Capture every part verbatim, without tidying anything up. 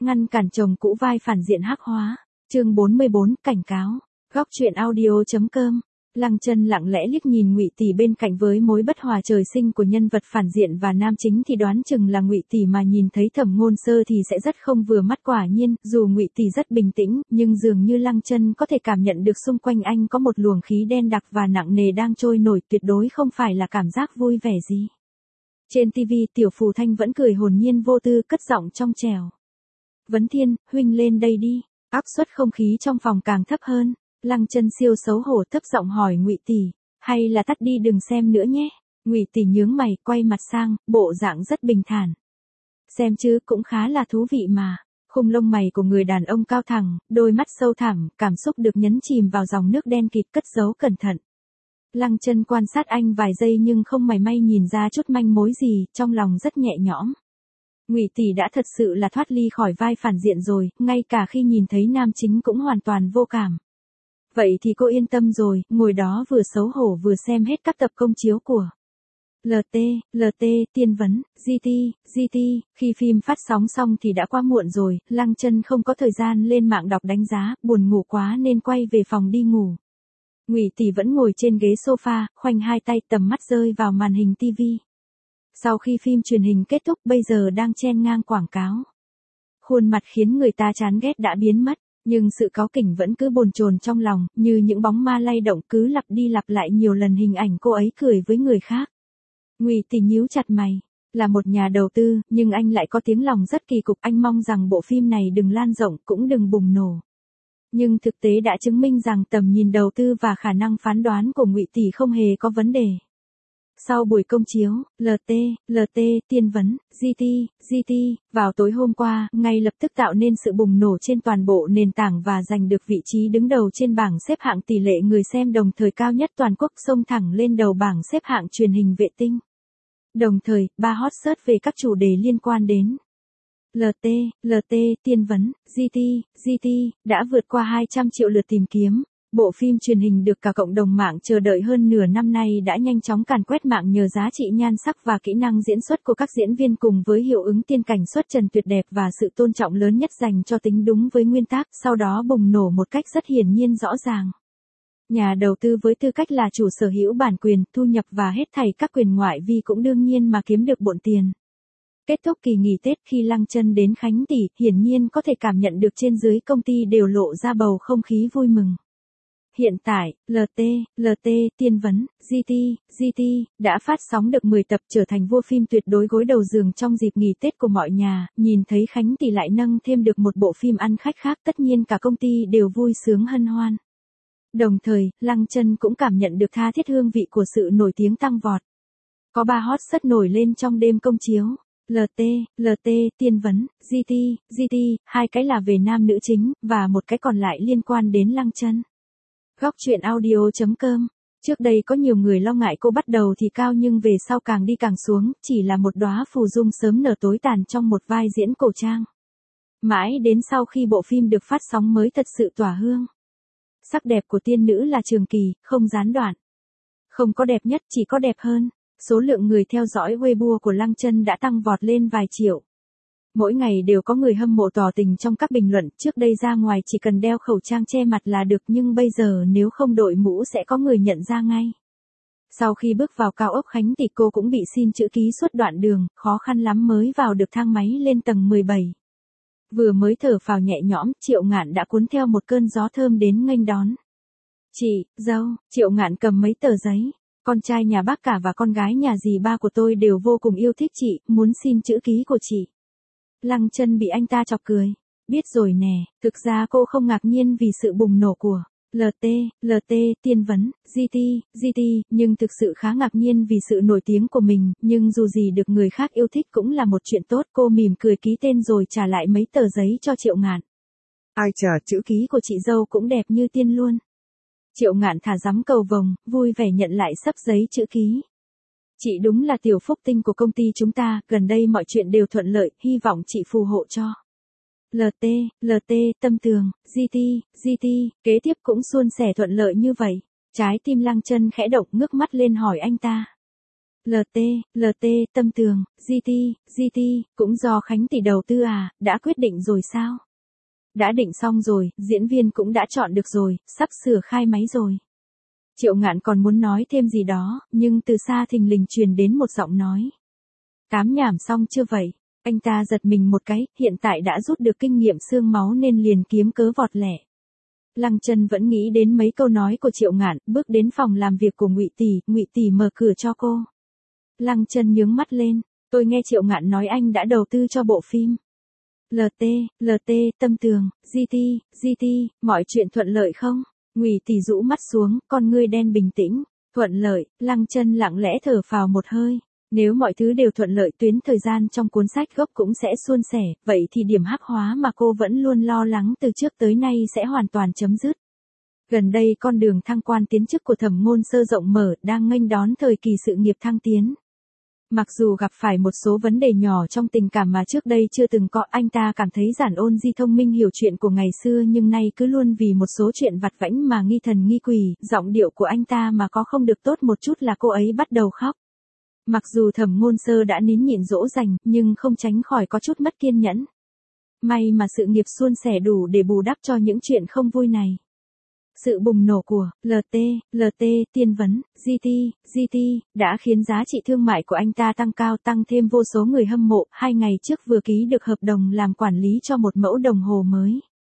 ngăn cản chồng cũ vai phản diện hắc hóa. Chương bốn mươi bốn, cảnh cáo. Góc truyện audio.com. Lăng Chân lặng lẽ liếc nhìn Ngụy Tỷ bên cạnh với mối bất hòa trời sinh của nhân vật phản diện và nam chính thì đoán chừng là Ngụy Tỷ, mà nhìn thấy Thẩm Ngôn Sơ thì sẽ rất không vừa mắt. Quả nhiên, dù Ngụy Tỷ rất bình tĩnh, nhưng dường như Lăng Chân có thể cảm nhận được xung quanh anh có một luồng khí đen đặc và nặng nề đang trôi nổi, tuyệt đối không phải là cảm giác vui vẻ gì. Trên ti vi, Tiểu Phù Thanh vẫn cười hồn nhiên vô tư, cất giọng trong trẻo. Vấn Thiên, huynh lên đây đi. Áp suất không khí trong phòng càng thấp hơn. Lăng Chân siêu xấu hổ thấp giọng hỏi Ngụy Tỷ, hay là tắt đi đừng xem nữa nhé. Ngụy Tỷ nhướng mày, quay mặt sang, bộ dạng rất bình thản. Xem chứ, cũng khá là thú vị mà. Khung lông mày của người đàn ông cao thẳng, đôi mắt sâu thẳm, cảm xúc được nhấn chìm vào dòng nước đen kịt, cất giấu cẩn thận. Lăng Chân quan sát anh vài giây nhưng không mảy may nhìn ra chút manh mối gì, trong lòng rất nhẹ nhõm. Ngụy Tỷ đã thật sự là thoát ly khỏi vai phản diện rồi, ngay cả khi nhìn thấy nam chính cũng hoàn toàn vô cảm. Vậy thì cô yên tâm rồi, ngồi đó vừa xấu hổ vừa xem hết các tập công chiếu của lờ tê, lờ tê, Tiên Vấn, giê tê, giê tê, khi phim phát sóng xong thì đã quá muộn rồi, Lăng Chân không có thời gian lên mạng đọc đánh giá, buồn ngủ quá nên quay về phòng đi ngủ. Ngụy Tỷ vẫn ngồi trên ghế sofa, khoanh hai tay, tầm mắt rơi vào màn hình ti vi. Sau khi phim truyền hình kết thúc bây giờ đang chen ngang quảng cáo. Khuôn mặt khiến người ta chán ghét đã biến mất. Nhưng sự cáu kỉnh vẫn cứ bồn chồn trong lòng, như những bóng ma lay động cứ lặp đi lặp lại nhiều lần hình ảnh cô ấy cười với người khác. Ngụy Tỷ nhíu chặt mày, là một nhà đầu tư, nhưng anh lại có tiếng lòng rất kỳ cục, anh mong rằng bộ phim này đừng lan rộng, cũng đừng bùng nổ. Nhưng thực tế đã chứng minh rằng tầm nhìn đầu tư và khả năng phán đoán của Ngụy Tỷ không hề có vấn đề. Sau buổi công chiếu, lờ tê, lờ tê, Tiên Vấn, giê tê, giê tê, vào tối hôm qua, ngay lập tức tạo nên sự bùng nổ trên toàn bộ nền tảng và giành được vị trí đứng đầu trên bảng xếp hạng tỷ lệ người xem đồng thời cao nhất toàn quốc, xông thẳng lên đầu bảng xếp hạng truyền hình vệ tinh. Đồng thời, ba hot search về các chủ đề liên quan đến lờ tê, lờ tê, Tiên Vấn, giê tê, giê tê, đã vượt qua hai trăm triệu lượt tìm kiếm. Bộ phim truyền hình được cả cộng đồng mạng chờ đợi hơn nửa năm nay đã nhanh chóng càn quét mạng nhờ giá trị nhan sắc và kỹ năng diễn xuất của các diễn viên cùng với hiệu ứng tiên cảnh xuất trần tuyệt đẹp và sự tôn trọng lớn nhất dành cho tính đúng với nguyên tác, sau đó bùng nổ một cách rất hiển nhiên rõ ràng. Nhà đầu tư với tư cách là chủ sở hữu bản quyền, thu nhập và hết thảy các quyền ngoại vi cũng đương nhiên mà kiếm được bộn tiền. Kết thúc kỳ nghỉ Tết khi Lăng Chân đến Khánh Tỷ, hiển nhiên có thể cảm nhận được trên dưới công ty đều lộ ra bầu không khí vui mừng. Hiện tại, lờ tê, lờ tê, Tiên Vấn, giê tê, giê tê, đã phát sóng được mười tập, trở thành vua phim tuyệt đối gối đầu giường trong dịp nghỉ Tết của mọi nhà, nhìn thấy Khánh Tỷ lại nâng thêm được một bộ phim ăn khách khác, tất nhiên cả công ty đều vui sướng hân hoan. Đồng thời, Lăng Chân cũng cảm nhận được tha thiết hương vị của sự nổi tiếng tăng vọt. Có ba hot search nổi lên trong đêm công chiếu. lờ tê, lờ tê, Tiên Vấn, giê tê, giê tê, hai cái là về nam nữ chính, và một cái còn lại liên quan đến Lăng Chân. Góc truyện audio.com. Trước đây có nhiều người lo ngại cô bắt đầu thì cao nhưng về sau càng đi càng xuống, chỉ là một đóa phù dung sớm nở tối tàn trong một vai diễn cổ trang. Mãi đến sau khi bộ phim được phát sóng mới thật sự tỏa hương. Sắc đẹp của tiên nữ là trường kỳ, không gián đoạn. Không có đẹp nhất, chỉ có đẹp hơn. Số lượng người theo dõi Weibo của Lăng Chân đã tăng vọt lên vài triệu. Mỗi ngày đều có người hâm mộ tỏ tình trong các bình luận, trước đây ra ngoài chỉ cần đeo khẩu trang che mặt là được nhưng bây giờ nếu không đội mũ sẽ có người nhận ra ngay. Sau khi bước vào cao ốc Khánh Tỷ cô cũng bị xin chữ ký suốt đoạn đường, khó khăn lắm mới vào được thang máy lên tầng mười bảy. Vừa mới thở phào nhẹ nhõm, Triệu Ngạn đã cuốn theo một cơn gió thơm đến nghênh đón. Chị, dâu, Triệu Ngạn cầm mấy tờ giấy. Con trai nhà bác cả và con gái nhà dì ba của tôi đều vô cùng yêu thích chị, muốn xin chữ ký của chị. Lăng Chân bị anh ta chọc cười. Biết rồi nè, thực ra cô không ngạc nhiên vì sự bùng nổ của lờ tê, lờ tê, Tiên Vấn, giê tê, giê tê, nhưng thực sự khá ngạc nhiên vì sự nổi tiếng của mình, nhưng dù gì được người khác yêu thích cũng là một chuyện tốt. Cô mỉm cười ký tên rồi trả lại mấy tờ giấy cho Triệu Ngạn. Ai chà, chữ ký của chị dâu cũng đẹp như tiên luôn. Triệu Ngạn thả dắm cầu vồng, vui vẻ nhận lại xấp giấy chữ ký. Chị đúng là tiểu phúc tinh của công ty chúng ta, gần đây mọi chuyện đều thuận lợi, hy vọng chị phù hộ cho. lờ tê, lờ tê, Tâm Tường, giê tê, giê tê, kế tiếp cũng suôn sẻ thuận lợi như vậy. Trái tim Lăng Chân khẽ động, ngước mắt lên hỏi anh ta. lờ tê, lờ tê, Tâm Tường, giê tê, giê tê, cũng do Khánh tỷ đầu tư à, đã quyết định rồi sao? Đã định xong rồi, diễn viên cũng đã chọn được rồi, sắp sửa khai máy rồi. Triệu Ngạn còn muốn nói thêm gì đó, nhưng từ xa thình lình truyền đến một giọng nói. Tám nhảm xong chưa vậy? Anh ta giật mình một cái, hiện tại đã rút được kinh nghiệm xương máu nên liền kiếm cớ vọt lẹ. Lăng Chân vẫn nghĩ đến mấy câu nói của Triệu Ngạn, bước đến phòng làm việc của Ngụy tỷ, Ngụy tỷ mở cửa cho cô. Lăng Chân nhướng mắt lên, tôi nghe Triệu Ngạn nói anh đã đầu tư cho bộ phim. lờ tê, lờ tê, Tâm Tường, giê tê, giê tê, mọi chuyện thuận lợi không? Ngụy tỷ rũ mắt xuống, con ngươi đen bình tĩnh, thuận lợi. Lăng Chân lặng lẽ thở phào một hơi. Nếu mọi thứ đều thuận lợi, tuyến thời gian trong cuốn sách gốc cũng sẽ suôn sẻ, vậy thì điểm hắc hóa mà cô vẫn luôn lo lắng từ trước tới nay sẽ hoàn toàn chấm dứt. Gần đây con đường thăng quan tiến chức của Thẩm Ngôn Sơ rộng mở, đang nghênh đón thời kỳ sự nghiệp thăng tiến. Mặc dù gặp phải một số vấn đề nhỏ trong tình cảm mà trước đây chưa từng có, anh ta cảm thấy Giản Ôn Di thông minh hiểu chuyện của ngày xưa nhưng nay cứ luôn vì một số chuyện vặt vãnh mà nghi thần nghi quỷ, giọng điệu của anh ta mà có không được tốt một chút là cô ấy bắt đầu khóc. Mặc dù Thẩm Ngôn Sơ đã nín nhịn dỗ dành, nhưng không tránh khỏi có chút mất kiên nhẫn. May mà sự nghiệp suôn sẻ đủ để bù đắp cho những chuyện không vui này. Sự bùng nổ của lờ tê, lờ tê, Tiên Vấn, giê tê, giê tê đã khiến giá trị thương mại của anh ta tăng cao, tăng thêm vô số người hâm mộ. Hai ngày trước vừa ký được hợp đồng làm quản lý cho một mẫu đồng hồ mới.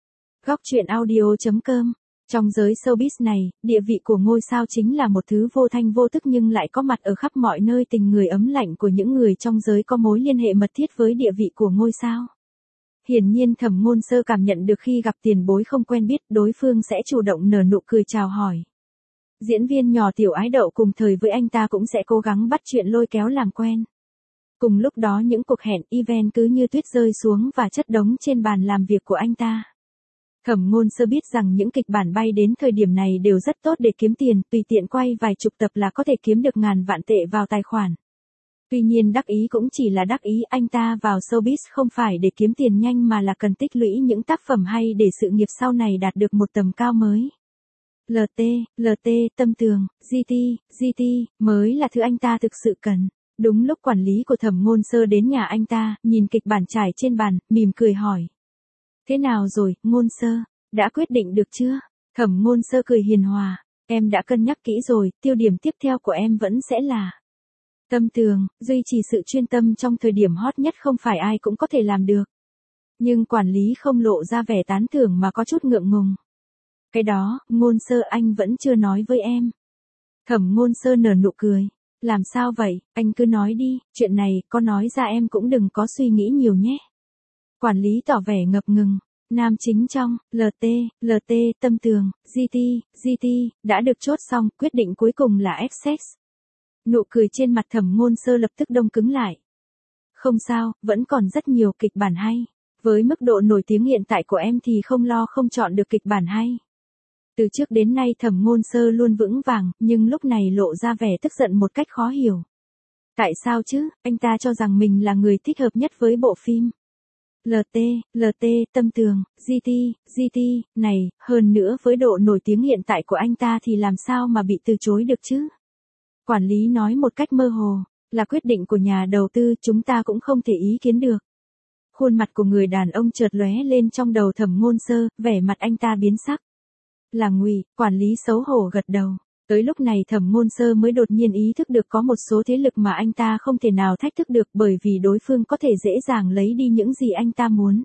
Góc truyện audio chấm com. Trong giới showbiz này, địa vị của ngôi sao chính là một thứ vô thanh vô tức nhưng lại có mặt ở khắp mọi nơi. Tình người ấm lạnh của những người trong giới có mối liên hệ mật thiết với địa vị của ngôi sao. Hiển nhiên Thẩm Ngôn Sơ cảm nhận được khi gặp tiền bối không quen biết, đối phương sẽ chủ động nở nụ cười chào hỏi. Diễn viên nhỏ Tiểu Ái Đậu cùng thời với anh ta cũng sẽ cố gắng bắt chuyện lôi kéo làm quen. Cùng lúc đó những cuộc hẹn event cứ như tuyết rơi xuống và chất đống trên bàn làm việc của anh ta. Thẩm Ngôn Sơ biết rằng những kịch bản bay đến thời điểm này đều rất tốt để kiếm tiền, tùy tiện quay vài chục tập là có thể kiếm được ngàn vạn tệ vào tài khoản. Tuy nhiên đắc ý cũng chỉ là đắc ý, anh ta vào showbiz không phải để kiếm tiền nhanh mà là cần tích lũy những tác phẩm hay để sự nghiệp sau này đạt được một tầm cao mới. lờ tê, lờ tê, Tâm Tường, giê tê, giê tê mới là thứ anh ta thực sự cần. Đúng lúc quản lý của Thẩm Ngôn Sơ đến nhà anh ta, nhìn kịch bản trải trên bàn, mỉm cười hỏi. Thế nào rồi, Ngôn Sơ, đã quyết định được chưa? Thẩm Ngôn Sơ cười hiền hòa, em đã cân nhắc kỹ rồi, tiêu điểm tiếp theo của em vẫn sẽ là Tâm Tường. Duy trì sự chuyên tâm trong thời điểm hot nhất không phải ai cũng có thể làm được. Nhưng quản lý không lộ ra vẻ tán thưởng mà có chút ngượng ngùng. Cái đó, Ngôn Sơ anh vẫn chưa nói với em. Thẩm Ngôn Sơ nở nụ cười. Làm sao vậy, anh cứ nói đi, chuyện này, có nói ra em cũng đừng có suy nghĩ nhiều nhé. Quản lý tỏ vẻ ngập ngừng. Nam chính trong, lờ tê, lờ tê, Tâm Tường, giê tê, giê tê, đã được chốt xong, quyết định cuối cùng là Essex. Nụ cười trên mặt Thẩm Ngôn Sơ lập tức đông cứng lại. Không sao, vẫn còn rất nhiều kịch bản hay. Với mức độ nổi tiếng hiện tại của em thì không lo không chọn được kịch bản hay. Từ trước đến nay Thẩm Ngôn Sơ luôn vững vàng, nhưng lúc này lộ ra vẻ tức giận một cách khó hiểu. Tại sao chứ, anh ta cho rằng mình là người thích hợp nhất với bộ phim. lờ tê, lờ tê, Tâm Tường, giê tê, giê tê, này, hơn nữa với độ nổi tiếng hiện tại của anh ta thì làm sao mà bị từ chối được chứ? Quản lý nói một cách mơ hồ, là quyết định của nhà đầu tư, chúng ta cũng không thể ý kiến được. Khuôn mặt của người đàn ông chợt lóe lên trong đầu Thẩm Ngôn Sơ, vẻ mặt anh ta biến sắc. Là Ngụy, quản lý xấu hổ gật đầu. Tới lúc này Thẩm Ngôn Sơ mới đột nhiên ý thức được có một số thế lực mà anh ta không thể nào thách thức được bởi vì đối phương có thể dễ dàng lấy đi những gì anh ta muốn.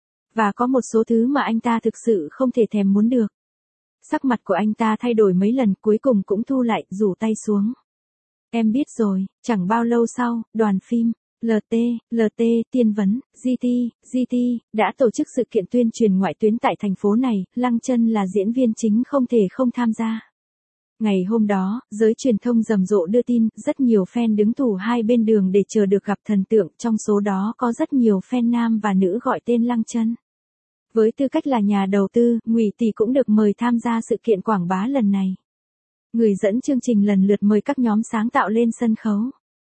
Và có một số thứ mà anh ta thực sự không thể thèm muốn được. Sắc mặt của anh ta thay đổi mấy lần cuối cùng cũng thu lại, rủ tay xuống. Em biết rồi. Chẳng bao lâu sau, đoàn phim lờ tê, lờ tê, Tiên Vấn, giê tê, giê tê đã tổ chức sự kiện tuyên truyền ngoại tuyến tại thành phố này, Lăng Chân là diễn viên chính không thể không tham gia. Ngày hôm đó, giới truyền thông rầm rộ đưa tin, rất nhiều fan đứng thủ hai bên đường để chờ được gặp thần tượng, trong số đó có rất nhiều fan nam và nữ gọi tên Lăng Chân. Với tư cách là nhà đầu tư, Ngụy tỷ cũng được mời tham gia sự kiện quảng bá lần này. Người dẫn chương trình lần lượt mời các nhóm sáng tạo lên sân khấu.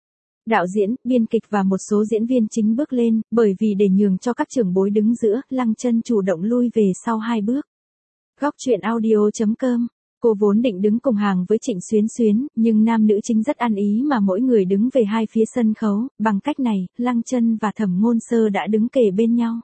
Đạo diễn, biên kịch và một số diễn viên chính bước lên, bởi vì để nhường cho các trưởng bối đứng giữa, Lăng Chân chủ động lui về sau hai bước. Góc truyện audio chấm com Cô vốn định đứng cùng hàng với Trịnh Xuyến Xuyến, nhưng nam nữ chính rất ăn ý mà mỗi người đứng về hai phía sân khấu, bằng cách này, Lăng Chân và Thẩm Ngôn Sơ đã đứng kề bên nhau.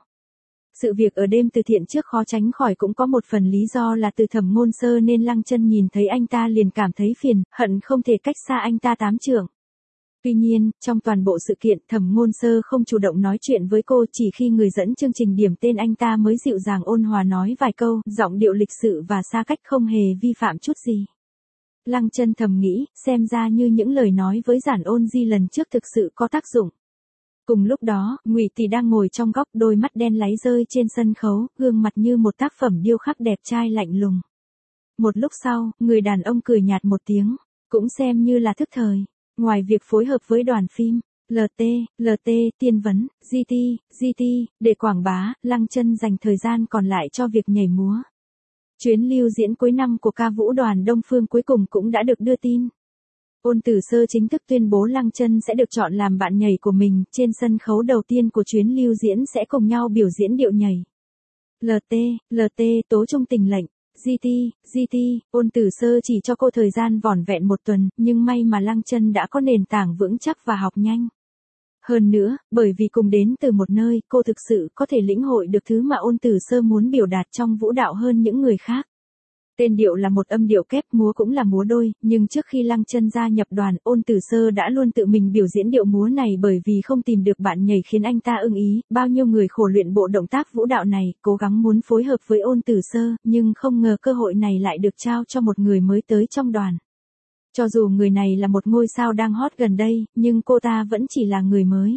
Sự việc ở đêm từ thiện trước khó tránh khỏi cũng có một phần lý do là từ Thẩm Ngôn Sơ nên Lăng Chân nhìn thấy anh ta liền cảm thấy phiền, hận không thể cách xa anh ta tám trượng. Tuy nhiên, trong toàn bộ sự kiện Thẩm Ngôn Sơ không chủ động nói chuyện với cô, chỉ khi người dẫn chương trình điểm tên anh ta mới dịu dàng ôn hòa nói vài câu, giọng điệu lịch sự và xa cách không hề vi phạm chút gì. Lăng Chân thầm nghĩ, xem ra như những lời nói với Giản Ôn Di lần trước thực sự có tác dụng. Cùng lúc đó, Ngụy Tỷ đang ngồi trong góc, đôi mắt đen láy rơi trên sân khấu, gương mặt như một tác phẩm điêu khắc đẹp trai lạnh lùng. Một lúc sau, người đàn ông cười nhạt một tiếng, cũng xem như là thức thời. Ngoài việc phối hợp với đoàn phim, lờ tê, lờ tê, tiên vấn, giê tê, giê tê, để quảng bá, Lăng Chân dành thời gian còn lại cho việc nhảy múa. Chuyến lưu diễn cuối năm của ca vũ đoàn Đông Phương cuối cùng cũng đã được đưa tin. Ôn Tử Sơ chính thức tuyên bố Lăng Chân sẽ được chọn làm bạn nhảy của mình, trên sân khấu đầu tiên của chuyến lưu diễn sẽ cùng nhau biểu diễn điệu nhảy. lờ tê, lờ tê, tố trung tình lệnh. giê tê, giê tê, Ôn Tử Sơ chỉ cho cô thời gian vỏn vẹn một tuần, nhưng may mà Lăng Chân đã có nền tảng vững chắc và học nhanh. Hơn nữa, bởi vì cùng đến từ một nơi, cô thực sự có thể lĩnh hội được thứ mà Ôn Tử Sơ muốn biểu đạt trong vũ đạo hơn những người khác. Tên điệu là một âm điệu kép, múa cũng là múa đôi, nhưng trước khi Lăng Chân gia nhập đoàn, Ôn Tử Sơ đã luôn tự mình biểu diễn điệu múa này bởi vì không tìm được bạn nhảy khiến anh ta ưng ý, bao nhiêu người khổ luyện bộ động tác vũ đạo này, cố gắng muốn phối hợp với Ôn Tử Sơ, nhưng không ngờ cơ hội này lại được trao cho một người mới tới trong đoàn. Cho dù người này là một ngôi sao đang hot gần đây, nhưng cô ta vẫn chỉ là người mới.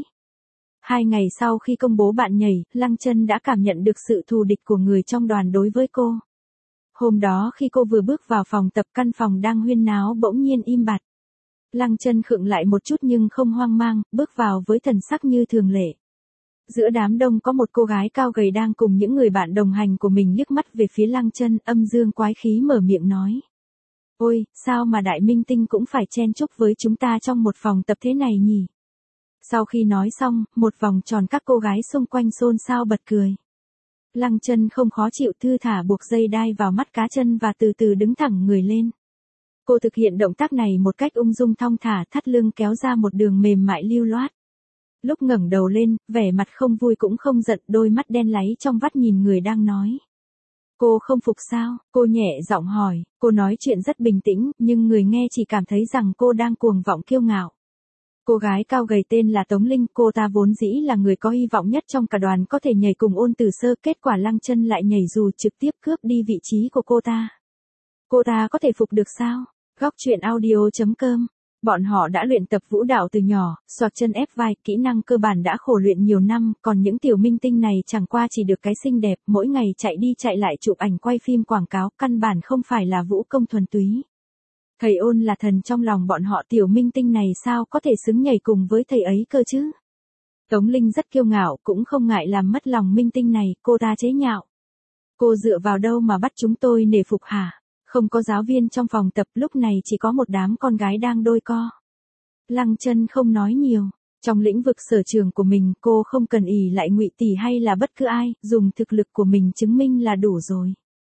Hai ngày sau khi công bố bạn nhảy, Lăng Chân đã cảm nhận được sự thù địch của người trong đoàn đối với cô. Hôm đó khi cô vừa bước vào phòng tập, căn phòng đang huyên náo bỗng nhiên im bặt. Lăng Chân khựng lại một chút nhưng không hoang mang, bước vào với thần sắc như thường lệ. Giữa đám đông có một cô gái cao gầy đang cùng những người bạn đồng hành của mình liếc mắt về phía Lăng Chân, âm dương quái khí mở miệng nói. Ôi, sao mà đại minh tinh cũng phải chen chúc với chúng ta trong một phòng tập thế này nhỉ? Sau khi nói xong, một vòng tròn các cô gái xung quanh xôn xao bật cười. Lăng Chân không khó chịu, thư thả buộc dây đai vào mắt cá chân và từ từ đứng thẳng người lên. Cô thực hiện động tác này một cách ung dung thong thả, thắt lưng kéo ra một đường mềm mại lưu loát. Lúc ngẩng đầu lên, vẻ mặt không vui cũng không giận, đôi mắt đen láy trong vắt nhìn người đang nói. Cô không phục sao? Cô nhẹ giọng hỏi, cô nói chuyện rất bình tĩnh, nhưng người nghe chỉ cảm thấy rằng cô đang cuồng vọng kiêu ngạo. Cô gái cao gầy tên là Tống Linh, cô ta vốn dĩ là người có hy vọng nhất trong cả đoàn có thể nhảy cùng Ôn Tử Sơ, kết quả Lăng Chân lại nhảy dù trực tiếp cướp đi vị trí của cô ta. Cô ta có thể phục được sao? Góc truyện audio chấm com. Bọn họ đã luyện tập vũ đạo từ nhỏ, xoạc chân ép vai, kỹ năng cơ bản đã khổ luyện nhiều năm, còn những tiểu minh tinh này chẳng qua chỉ được cái xinh đẹp, mỗi ngày chạy đi chạy lại chụp ảnh quay phim quảng cáo, căn bản không phải là vũ công thuần túy. Thầy Ôn là thần trong lòng bọn họ, tiểu minh tinh này sao có thể xứng nhảy cùng với thầy ấy cơ chứ? Tống Linh rất kiêu ngạo, cũng không ngại làm mất lòng minh tinh này, cô ta chế nhạo. Cô dựa vào đâu mà bắt chúng tôi nể phục hả? Không có giáo viên trong phòng tập, lúc này chỉ có một đám con gái đang đôi co. Lăng Chân không nói nhiều. Trong lĩnh vực sở trường của mình, cô không cần ỷ lại Ngụy Tỷ hay là bất cứ ai, dùng thực lực của mình chứng minh là đủ rồi.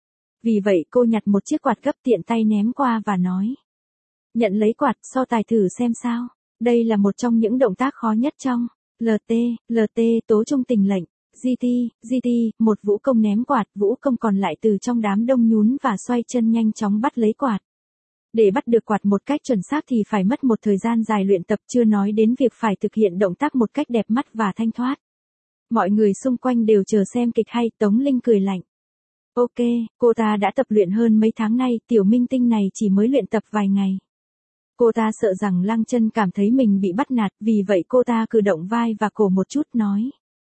Vì vậy cô nhặt một chiếc quạt gấp tiện tay ném qua và nói. Nhận lấy quạt, so tài thử xem sao. Đây là một trong những động tác khó nhất trong lờ tê, lờ tê, tố trung tình lệnh. giê tê, giê tê, một vũ công ném quạt, vũ công còn lại từ trong đám đông nhún và xoay chân nhanh chóng bắt lấy quạt. Để bắt được quạt một cách chuẩn xác thì phải mất một thời gian dài luyện tập, chưa nói đến việc phải thực hiện động tác một cách đẹp mắt và thanh thoát. Mọi người xung quanh đều chờ xem kịch hay, Tống Linh cười lạnh. Ok, cô ta đã tập luyện hơn mấy tháng nay, tiểu minh tinh này chỉ mới luyện tập vài ngày. Cô ta sợ rằng Lăng Chân cảm thấy mình bị bắt nạt, vì vậy cô ta cử động vai và cổ một chút nói.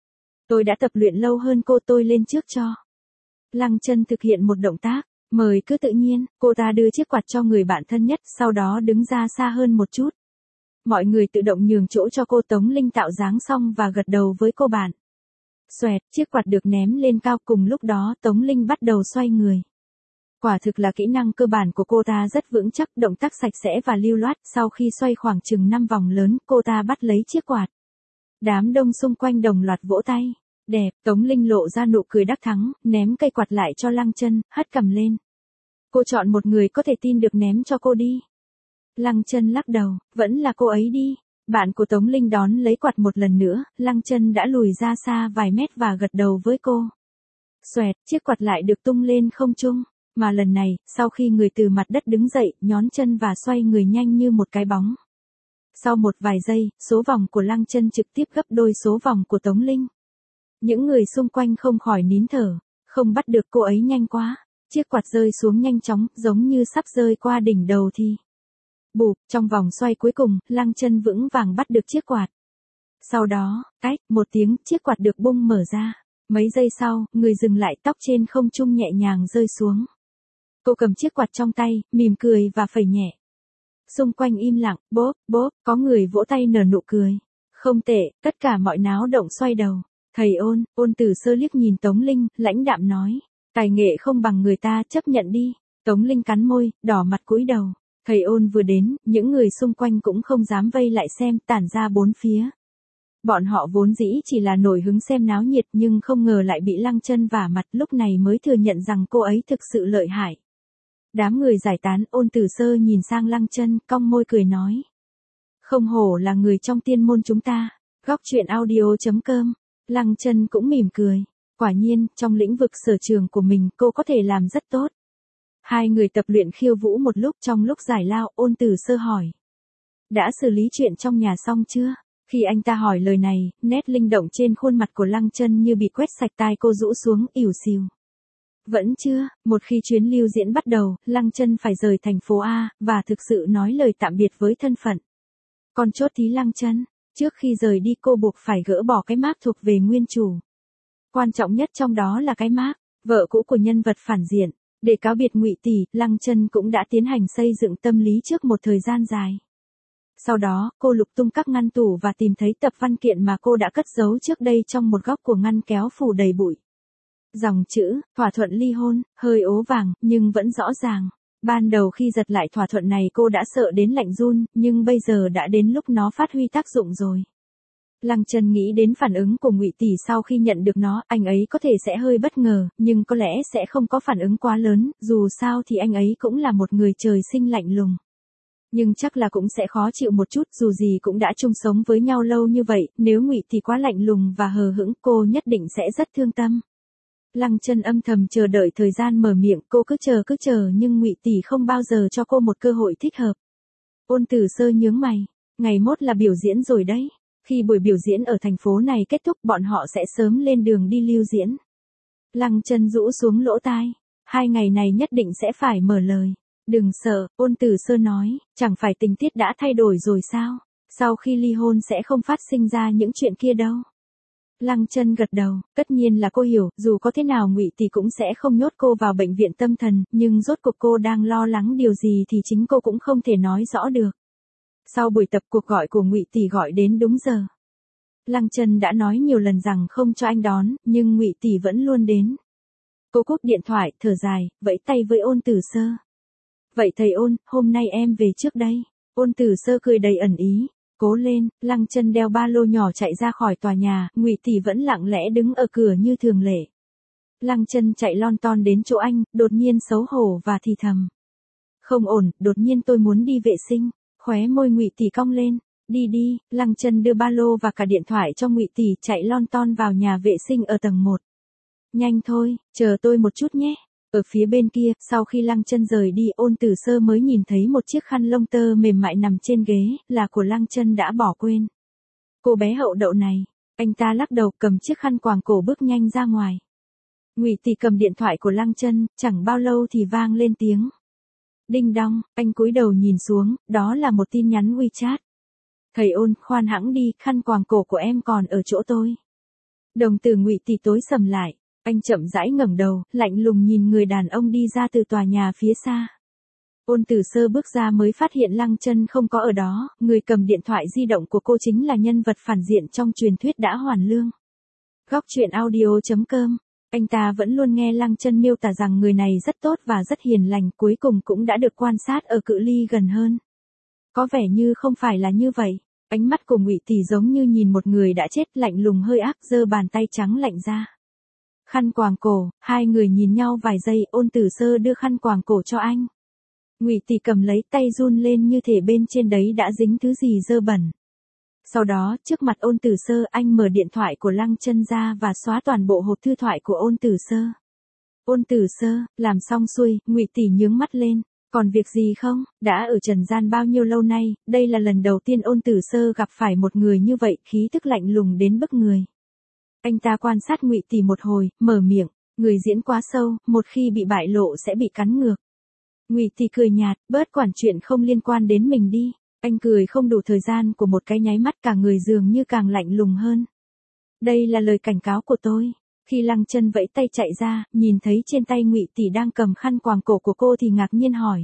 Tôi đã tập luyện lâu hơn cô, tôi lên trước cho. Lăng Chân thực hiện một động tác, mời cứ tự nhiên, cô ta đưa chiếc quạt cho người bạn thân nhất, sau đó đứng ra xa hơn một chút. Mọi người tự động nhường chỗ cho cô. Tống Linh tạo dáng xong và gật đầu với cô bạn. Xoẹt, chiếc quạt được ném lên cao, cùng lúc đó Tống Linh bắt đầu xoay người. Quả thực là kỹ năng cơ bản của cô ta rất vững chắc, động tác sạch sẽ và lưu loát, sau khi xoay khoảng chừng năm vòng lớn, cô ta bắt lấy chiếc quạt. Đám đông xung quanh đồng loạt vỗ tay. Đẹp, Tống Linh lộ ra nụ cười đắc thắng, ném cây quạt lại cho Lăng Chân, hất cằm lên. Cô chọn một người có thể tin được ném cho cô đi. Lăng Chân lắc đầu, vẫn là cô ấy đi. Bạn của Tống Linh đón lấy quạt một lần nữa, Lăng Chân đã lùi ra xa vài mét và gật đầu với cô. Xoẹt, chiếc quạt lại được tung lên không trung, mà lần này, sau khi người từ mặt đất đứng dậy, nhón chân và xoay người nhanh như một cái bóng. Sau một vài giây, số vòng của Lăng Chân trực tiếp gấp đôi số vòng của Tống Linh. Những người xung quanh không khỏi nín thở, không bắt được cô ấy nhanh quá. Chiếc quạt rơi xuống nhanh chóng, giống như sắp rơi qua đỉnh đầu thì. Bụp, trong vòng xoay cuối cùng, Lăng Chân vững vàng bắt được chiếc quạt. Sau đó, cách, một tiếng, chiếc quạt được bung mở ra. Mấy giây sau, người dừng lại, tóc trên không trung nhẹ nhàng rơi xuống. Cô cầm chiếc quạt trong tay, mỉm cười và phẩy nhẹ. Xung quanh im lặng, bốp, bốp, có người vỗ tay nở nụ cười. Không tệ, tất cả mọi náo động xoay đầu. Thầy Ôn, Ôn Tử Sơ liếc nhìn Tống Linh, lãnh đạm nói. Tài nghệ không bằng người ta, chấp nhận đi. Tống Linh cắn môi, đỏ mặt cúi đầu. Thầy Ôn vừa đến, những người xung quanh cũng không dám vây lại xem, tản ra bốn phía. Bọn họ vốn dĩ chỉ là nổi hứng xem náo nhiệt nhưng không ngờ lại bị Lăng Chân vả mặt, lúc này mới thừa nhận rằng cô ấy thực sự lợi hại. Đám người giải tán, Ôn Tử Sơ nhìn sang Lăng Chân, cong môi cười nói. Không hổ là người trong tiên môn chúng ta. Góc truyện audio chấm com. Lăng Chân cũng mỉm cười. Quả nhiên, trong lĩnh vực sở trường của mình cô có thể làm rất tốt. Hai người tập luyện khiêu vũ một lúc, trong lúc giải lao, Ôn Tử Sơ hỏi. Đã xử lý chuyện trong nhà xong chưa? Khi anh ta hỏi lời này, nét linh động trên khuôn mặt của Lăng Chân như bị quét sạch, tai cô rũ xuống, ỉu xìu. Vẫn chưa, một khi chuyến lưu diễn bắt đầu, Lăng Chân phải rời thành phố A, và thực sự nói lời tạm biệt với thân phận. Còn chốt tí Lăng Chân, trước khi rời đi cô buộc phải gỡ bỏ cái mác thuộc về nguyên chủ. Quan trọng nhất trong đó là cái mác, vợ cũ của nhân vật phản diện. Để cáo biệt Ngụy Tỷ, Lăng Chân cũng đã tiến hành xây dựng tâm lý trước một thời gian dài. Sau đó, cô lục tung các ngăn tủ và tìm thấy tập văn kiện mà cô đã cất giấu trước đây trong một góc của ngăn kéo phủ đầy bụi. Dòng chữ, thỏa thuận ly hôn, hơi ố vàng, nhưng vẫn rõ ràng. Ban đầu khi giật lại thỏa thuận này cô đã sợ đến lạnh run, nhưng bây giờ đã đến lúc nó phát huy tác dụng rồi. Lăng Chân nghĩ đến phản ứng của Ngụy Tỷ sau khi nhận được nó, anh ấy có thể sẽ hơi bất ngờ, nhưng có lẽ sẽ không có phản ứng quá lớn, dù sao thì anh ấy cũng là một người trời sinh lạnh lùng. Nhưng chắc là cũng sẽ khó chịu một chút, dù gì cũng đã chung sống với nhau lâu như vậy, nếu Ngụy Tỷ quá lạnh lùng và hờ hững, cô nhất định sẽ rất thương tâm. Lăng Chân âm thầm chờ đợi thời gian mở miệng, cô cứ chờ cứ chờ nhưng Ngụy Tỷ không bao giờ cho cô một cơ hội thích hợp. Ôn Tử Sơ nhướng mày, ngày mốt là biểu diễn rồi đấy. Khi buổi biểu diễn ở thành phố này kết thúc, bọn họ sẽ sớm lên đường đi lưu diễn. Lăng Chân rũ xuống lỗ tai, hai ngày này nhất định sẽ phải mở lời. Đừng sợ, Ôn Tử Sơ nói, chẳng phải tình tiết đã thay đổi rồi sao? Sau khi ly hôn sẽ không phát sinh ra những chuyện kia đâu. Lăng Chân gật đầu, tất nhiên là cô hiểu, dù có thế nào Ngụy Tỷ cũng sẽ không nhốt cô vào bệnh viện tâm thần, nhưng rốt cuộc cô đang lo lắng điều gì thì chính cô cũng không thể nói rõ được. Sau buổi tập, cuộc gọi của Ngụy Tỷ gọi đến đúng giờ. Lăng Chân đã nói nhiều lần rằng không cho anh đón, nhưng Ngụy Tỷ vẫn luôn đến. Cô cúp điện thoại, thở dài, vẫy tay với Ôn Tử Sơ. Vậy thầy Ôn, hôm nay em về trước đây. Ôn Tử Sơ cười đầy ẩn ý. Cố lên. Lăng Chân đeo ba lô nhỏ chạy ra khỏi tòa nhà, Ngụy Tỷ vẫn lặng lẽ đứng ở cửa như thường lệ. Lăng Chân chạy lon ton đến chỗ anh, đột nhiên xấu hổ và thì thầm. Không ổn, đột nhiên tôi muốn đi vệ sinh. Khóe môi Ngụy Tỷ cong lên. Đi đi. Lăng Chân đưa ba lô và cả điện thoại cho Ngụy Tỷ, chạy lon ton vào nhà vệ sinh ở tầng một. Nhanh thôi, chờ tôi một chút nhé. Ở phía bên kia, sau khi Lăng Chân rời đi, Ôn Tử Sơ mới nhìn thấy một chiếc khăn lông tơ mềm mại nằm trên ghế, là của Lăng Chân đã bỏ quên. Cô bé hậu đậu này. Anh ta lắc đầu, cầm chiếc khăn quàng cổ bước nhanh ra ngoài. Ngụy Tỷ cầm điện thoại của Lăng Chân, chẳng bao lâu thì vang lên tiếng. Đinh đong, anh cúi đầu nhìn xuống, đó là một tin nhắn WeChat. Thầy Ôn, khoan hãng đi, khăn quàng cổ của em còn ở chỗ tôi. Đồng tử Ngụy Tỷ tối sầm lại. Anh chậm rãi ngẩng đầu, lạnh lùng nhìn người đàn ông đi ra từ tòa nhà phía xa. Ôn Tử Sơ bước ra mới phát hiện Lăng Chân không có ở đó, người cầm điện thoại di động của cô chính là nhân vật phản diện trong truyền thuyết đã hoàn lương. Góc truyện audio chấm com. Anh ta vẫn luôn nghe Lăng Chân miêu tả rằng người này rất tốt và rất hiền lành, cuối cùng cũng đã được quan sát ở cự ly gần hơn. Có vẻ như không phải là như vậy. Ánh mắt của Ngụy Tỷ giống như nhìn một người đã chết, lạnh lùng hơi ác, giơ bàn tay trắng lạnh ra. Khăn quàng cổ, hai người nhìn nhau vài giây, Ôn Tử Sơ đưa khăn quàng cổ cho anh. Ngụy Tỷ cầm lấy, tay run lên như thể bên trên đấy đã dính thứ gì dơ bẩn. Sau đó, trước mặt Ôn Tử Sơ, anh mở điện thoại của Lăng Chân ra và xóa toàn bộ hộp thư thoại của Ôn Tử Sơ. Ôn Tử Sơ, làm xong xuôi, Ngụy Tỷ nhướng mắt lên. Còn việc gì không? Đã ở trần gian bao nhiêu lâu nay, đây là lần đầu tiên Ôn Tử Sơ gặp phải một người như vậy, khí tức lạnh lùng đến bức người. Anh ta quan sát Ngụy Tỷ một hồi, mở miệng, người diễn quá sâu, một khi bị bại lộ sẽ bị cắn ngược. Ngụy Tỷ cười nhạt, bớt quản chuyện không liên quan đến mình đi. Anh cười không đủ thời gian của một cái nháy mắt, cả người dường như càng lạnh lùng hơn. Đây là lời cảnh cáo của tôi. Khi Lăng Chân vẫy tay chạy ra, nhìn thấy trên tay Ngụy Tỷ đang cầm khăn quàng cổ của cô thì ngạc nhiên hỏi.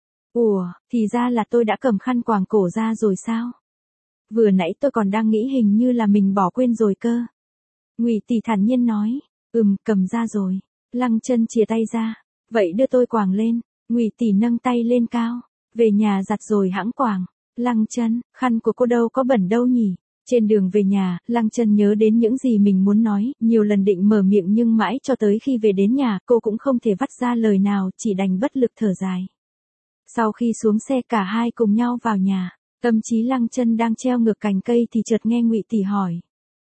Ủa, thì ra là tôi đã cầm khăn quàng cổ ra rồi sao? Vừa nãy tôi còn đang nghĩ hình như là mình bỏ quên rồi cơ. Ngụy Tỷ thản nhiên nói, ừm, cầm ra rồi. Lăng Chân chìa tay ra, vậy đưa tôi quàng lên. Ngụy Tỷ nâng tay lên cao, về nhà giặt rồi hãng quàng. Lăng Chân, khăn của cô đâu có bẩn đâu nhỉ? Trên đường về nhà, Lăng Chân nhớ đến những gì mình muốn nói, nhiều lần định mở miệng nhưng mãi cho tới khi về đến nhà, cô cũng không thể vắt ra lời nào, chỉ đành bất lực thở dài. Sau khi xuống xe cả hai cùng nhau vào nhà, tâm trí Lăng Chân đang treo ngược cành cây thì chợt nghe Ngụy Tỷ hỏi.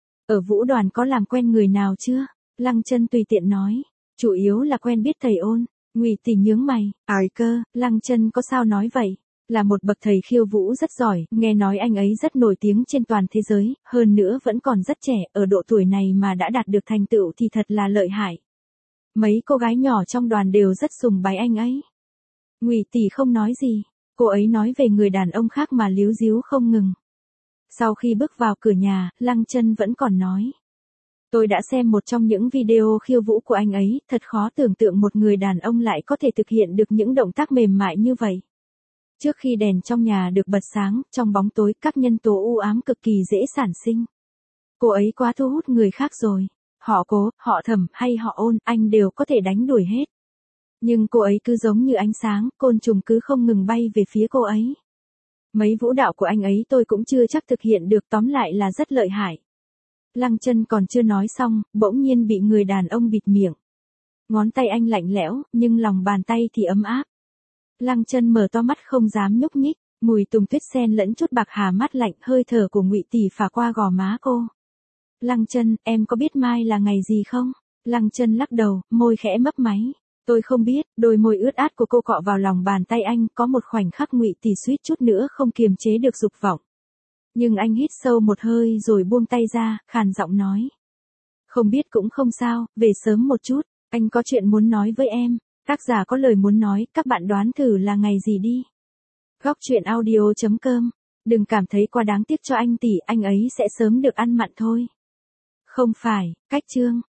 Ở Vũ Đoàn có làm quen người nào chưa? Lăng Chân tùy tiện nói, chủ yếu là quen biết thầy Ôn. Ngụy Tỷ nhướng mày, ải cơ, Lăng Chân có sao nói vậy? Là một bậc thầy khiêu vũ rất giỏi, nghe nói anh ấy rất nổi tiếng trên toàn thế giới, hơn nữa vẫn còn rất trẻ, ở độ tuổi này mà đã đạt được thành tựu thì thật là lợi hại. Mấy cô gái nhỏ trong đoàn đều rất sùng bái anh ấy. Ngụy Tỷ không nói gì, cô ấy nói về người đàn ông khác mà líu díu không ngừng. Sau khi bước vào cửa nhà, Lăng Chân vẫn còn nói. Tôi đã xem một trong những video khiêu vũ của anh ấy, thật khó tưởng tượng một người đàn ông lại có thể thực hiện được những động tác mềm mại như vậy. Trước khi đèn trong nhà được bật sáng, trong bóng tối các nhân tố u ám cực kỳ dễ sản sinh. Cô ấy quá thu hút người khác rồi. Họ Cố, họ Thẩm hay họ Ôn, anh đều có thể đánh đuổi hết. Nhưng cô ấy cứ giống như ánh sáng, côn trùng cứ không ngừng bay về phía cô ấy. Mấy vũ đạo của anh ấy tôi cũng chưa chắc thực hiện được, tóm lại là rất lợi hại. Lăng Chân còn chưa nói xong, bỗng nhiên bị người đàn ông bịt miệng. Ngón tay anh lạnh lẽo, nhưng lòng bàn tay thì ấm áp. Lăng Chân mở to mắt không dám nhúc nhích, mùi tùng tuyết sen lẫn chút bạc hà mát lạnh, hơi thở của Ngụy Tỷ phả qua gò má cô. Lăng Chân, em có biết mai là ngày gì không? Lăng Chân lắc đầu, môi khẽ mấp máy. Tôi không biết, đôi môi ướt át của cô cọ vào lòng bàn tay anh, có một khoảnh khắc Ngụy Tỷ suýt chút nữa không kiềm chế được dục vọng. Nhưng anh hít sâu một hơi rồi buông tay ra, khàn giọng nói. Không biết cũng không sao, về sớm một chút, anh có chuyện muốn nói với em. Tác giả có lời muốn nói, các bạn đoán thử là ngày gì đi. Góc truyện audio chấm com. Đừng cảm thấy quá đáng tiếc cho anh tỷ, anh ấy sẽ sớm được ăn mặn thôi. Không phải, cách chương.